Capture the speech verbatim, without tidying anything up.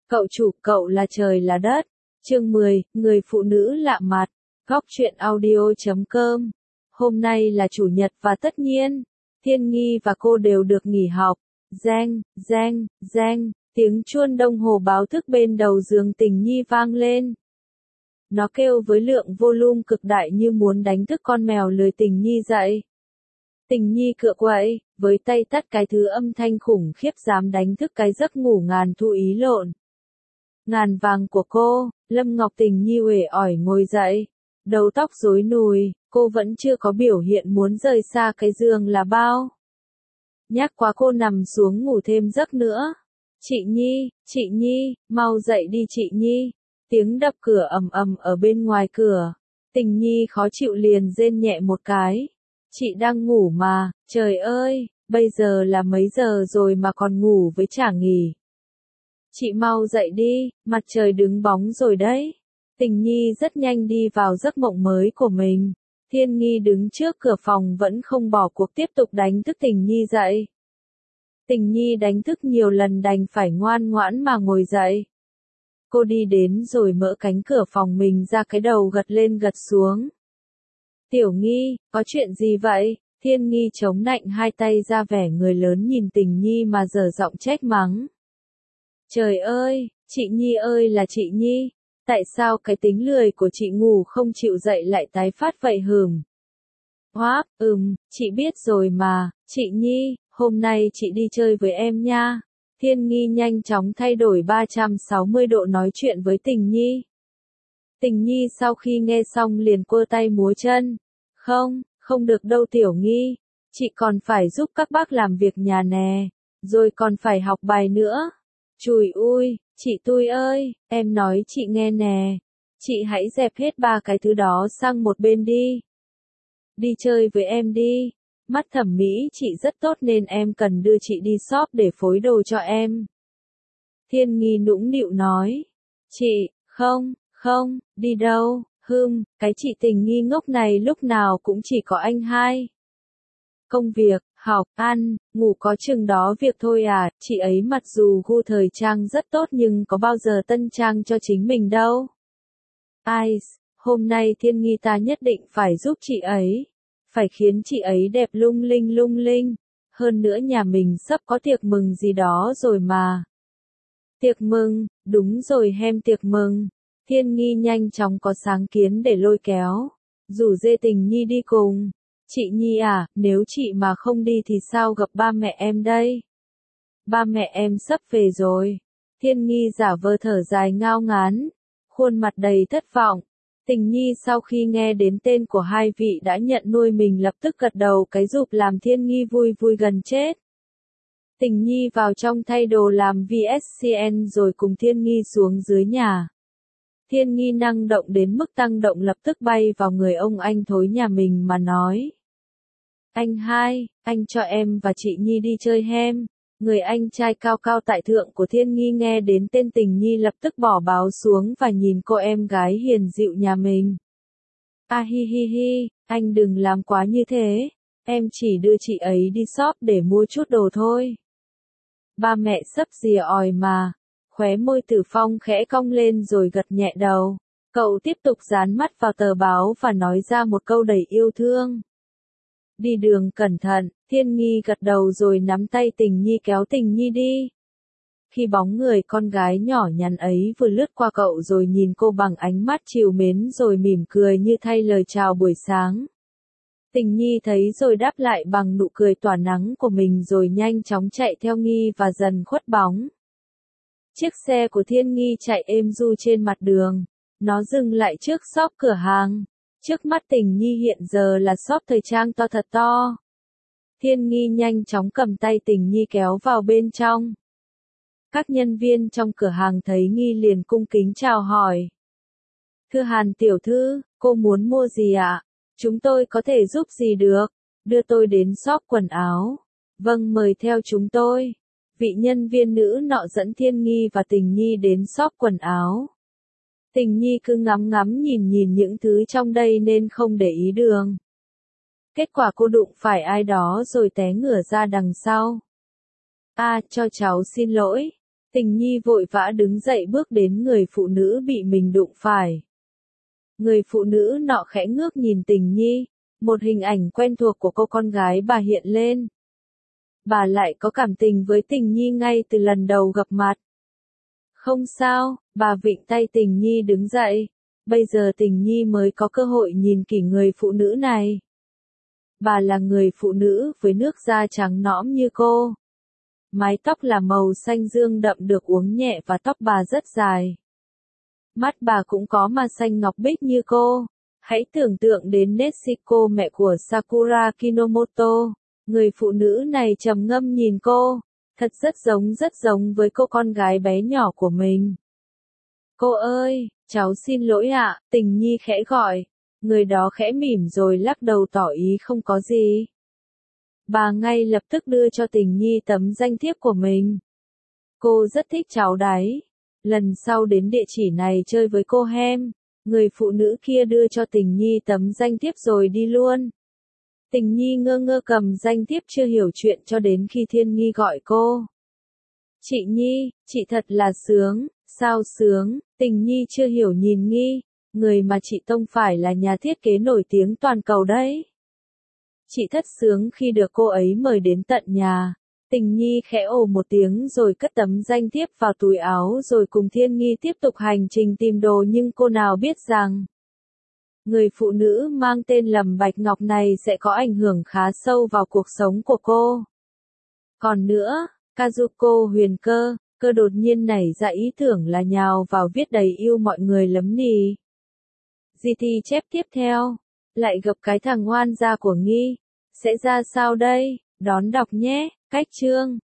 Cậu chủ, cậu là trời là đất. Chương mười, người phụ nữ lạ mặt. Góc truyện audio chấm com. Hôm nay là chủ nhật và tất nhiên, Thiên Nghi và cô đều được nghỉ học. Reng, reng, reng, tiếng chuông đồng hồ báo thức bên đầu giường Tình Nhi vang lên. Nó kêu với lượng volume cực đại như muốn đánh thức con mèo lười Tình Nhi dậy. Tình Nhi cựa quậy, với tay tắt cái thứ âm thanh khủng khiếp dám đánh thức cái giấc ngủ ngàn thu ý lộn. Ngàn vàng của cô, Lâm Ngọc Tình Nhi uể oải ngồi dậy, đầu tóc rối nùi, cô vẫn chưa có biểu hiện muốn rời xa cái giường là bao. Nhát quá cô nằm xuống ngủ thêm giấc nữa. Chị Nhi, chị Nhi, mau dậy đi chị Nhi. Tiếng đập cửa ầm ầm ở bên ngoài cửa. Tình Nhi khó chịu liền rên nhẹ một cái. Chị đang ngủ mà, trời ơi, bây giờ là mấy giờ rồi mà còn ngủ với chả nghỉ. Chị mau dậy đi, mặt trời đứng bóng rồi đấy. Tình Nhi rất nhanh đi vào giấc mộng mới của mình. Thiên Nghi đứng trước cửa phòng vẫn không bỏ cuộc tiếp tục đánh thức Tình Nhi dậy. Tình Nhi đánh thức nhiều lần đành phải ngoan ngoãn mà ngồi dậy. Cô đi đến rồi mở cánh cửa phòng mình ra, cái đầu gật lên gật xuống. Tiểu Nghi, có chuyện gì vậy? Thiên Nghi chống nạnh hai tay ra vẻ người lớn nhìn Tình Nhi mà dở giọng trách mắng. Trời ơi, chị Nhi ơi là chị Nhi, tại sao cái tính lười của chị ngủ không chịu dậy lại tái phát vậy hừm? Hoáp, ừm, chị biết rồi mà, chị Nhi, hôm nay chị đi chơi với em nha. Thiên Nghi nhanh chóng thay đổi ba trăm sáu mươi độ nói chuyện với Tình Nhi. Tình Nhi sau khi nghe xong liền quơ tay múa chân. Không, không được đâu Tiểu Nghi, chị còn phải giúp các bác làm việc nhà nè, rồi còn phải học bài nữa. Chùi ui, chị Tui ơi, em nói chị nghe nè, chị hãy dẹp hết ba cái thứ đó sang một bên đi. Đi chơi với em đi, mắt thẩm mỹ chị rất tốt nên em cần đưa chị đi shop để phối đồ cho em. Thiên Nghi nũng nịu nói, chị, không, không, đi đâu, hưm, cái chị Tình Nghi ngốc này lúc nào cũng chỉ có anh hai. Công việc, học, ăn, ngủ có chừng đó việc thôi à, chị ấy mặc dù gu thời trang rất tốt nhưng có bao giờ tân trang cho chính mình đâu. Ai, hôm nay Thiên Nghi ta nhất định phải giúp chị ấy, phải khiến chị ấy đẹp lung linh lung linh, hơn nữa nhà mình sắp có tiệc mừng gì đó rồi mà. Tiệc mừng, đúng rồi hem tiệc mừng. Thiên Nghi nhanh chóng có sáng kiến để lôi kéo, rủ dê Tình Nhi đi cùng. Chị Nhi à, nếu chị mà không đi thì sao gặp ba mẹ em đây? Ba mẹ em sắp về rồi. Thiên Nghi giả vờ thở dài ngao ngán, khuôn mặt đầy thất vọng. Tình Nhi sau khi nghe đến tên của hai vị đã nhận nuôi mình lập tức gật đầu cái rụp làm Thiên Nghi vui vui gần chết. Tình Nhi vào trong thay đồ làm vê ét xê en rồi cùng Thiên Nghi xuống dưới nhà. Thiên Nghi năng động đến mức tăng động lập tức bay vào người ông anh thối nhà mình mà nói. Anh hai, anh cho em và chị Nhi đi chơi hem. Người anh trai cao cao tại thượng của Thiên Nghi nghe đến tên Tình Nhi lập tức bỏ báo xuống và nhìn cô em gái hiền dịu nhà mình. A hi hi hi, anh đừng làm quá như thế, em chỉ đưa chị ấy đi shop để mua chút đồ thôi. Ba mẹ sắp rìa òi mà, khóe môi Tử Phong khẽ cong lên rồi gật nhẹ đầu. Cậu tiếp tục dán mắt vào tờ báo và nói ra một câu đầy yêu thương. Đi đường cẩn thận, Thiên Nghi gật đầu rồi nắm tay Tình Nhi kéo Tình Nhi đi. Khi bóng người con gái nhỏ nhắn ấy vừa lướt qua cậu rồi nhìn cô bằng ánh mắt trìu mến rồi mỉm cười như thay lời chào buổi sáng. Tình Nhi thấy rồi đáp lại bằng nụ cười tỏa nắng của mình rồi nhanh chóng chạy theo Nghi và dần khuất bóng. Chiếc xe của Thiên Nghi chạy êm du trên mặt đường, nó dừng lại trước shop cửa hàng. Trước mắt Tình Nhi hiện giờ là shop thời trang to thật to. Thiên Nghi nhanh chóng cầm tay Tình Nhi kéo vào bên trong. Các nhân viên trong cửa hàng thấy Nghi liền cung kính chào hỏi. Thưa Hàn tiểu thư, cô muốn mua gì ạ? Chúng tôi có thể giúp gì được? Đưa tôi đến shop quần áo. Vâng, mời theo chúng tôi. Vị nhân viên nữ nọ dẫn Thiên Nghi và Tình Nhi đến shop quần áo. Tình Nhi cứ ngắm ngắm nhìn nhìn những thứ trong đây nên không để ý đường. Kết quả cô đụng phải ai đó rồi té ngửa ra đằng sau. À, cho cháu xin lỗi. Tình nhi vội vã đứng dậy bước đến người phụ nữ bị mình đụng phải. Người phụ nữ nọ khẽ ngước nhìn tình nhi, một hình ảnh quen thuộc của cô con gái bà hiện lên. Bà lại có cảm tình với tình nhi ngay từ lần đầu gặp mặt. Không sao, bà vịn tay tình nhi đứng dậy. Bây giờ tình nhi mới có cơ hội nhìn kỹ người phụ nữ này. Bà là người phụ nữ với nước da trắng nõm như cô. Mái tóc là màu xanh dương đậm được uốn nhẹ và tóc bà rất dài. Mắt bà cũng có mà xanh ngọc bích như cô. Hãy tưởng tượng đến Nesiko, mẹ của Sakura Kinomoto. Người phụ nữ này trầm ngâm nhìn cô. Thật rất giống rất giống với cô con gái bé nhỏ của mình. Cô ơi, cháu xin lỗi ạ, tình nhi khẽ gọi. Người đó khẽ mỉm rồi lắc đầu tỏ ý không có gì. Bà ngay lập tức đưa cho tình nhi tấm danh thiếp của mình. Cô rất thích cháu đấy. Lần sau đến địa chỉ này chơi với cô hem. Người phụ nữ kia đưa cho tình nhi tấm danh thiếp rồi đi luôn. Tình nhi ngơ ngơ cầm danh thiếp chưa hiểu chuyện cho đến khi Thiên Nghi gọi cô. Chị Nhi, chị thật là sướng, sao sướng, tình nhi chưa hiểu nhìn Nghi, người mà chị tông phải là nhà thiết kế nổi tiếng toàn cầu đấy. Chị thất sướng khi được cô ấy mời đến tận nhà. Tình nhi khẽ ồ một tiếng rồi cất tấm danh thiếp vào túi áo rồi cùng Thiên Nghi tiếp tục hành trình tìm đồ, nhưng cô nào biết rằng người phụ nữ mang tên Lâm Bạch Ngọc này sẽ có ảnh hưởng khá sâu vào cuộc sống của cô. Còn nữa, Kazuko Huyền Cơ, cơ đột nhiên nảy ra ý tưởng là nhào vào viết đầy yêu mọi người lấm nì. Gì thì chép tiếp theo, lại gặp cái thằng ngoan gia của Nghi, sẽ ra sao đây, đón đọc nhé, cách chương.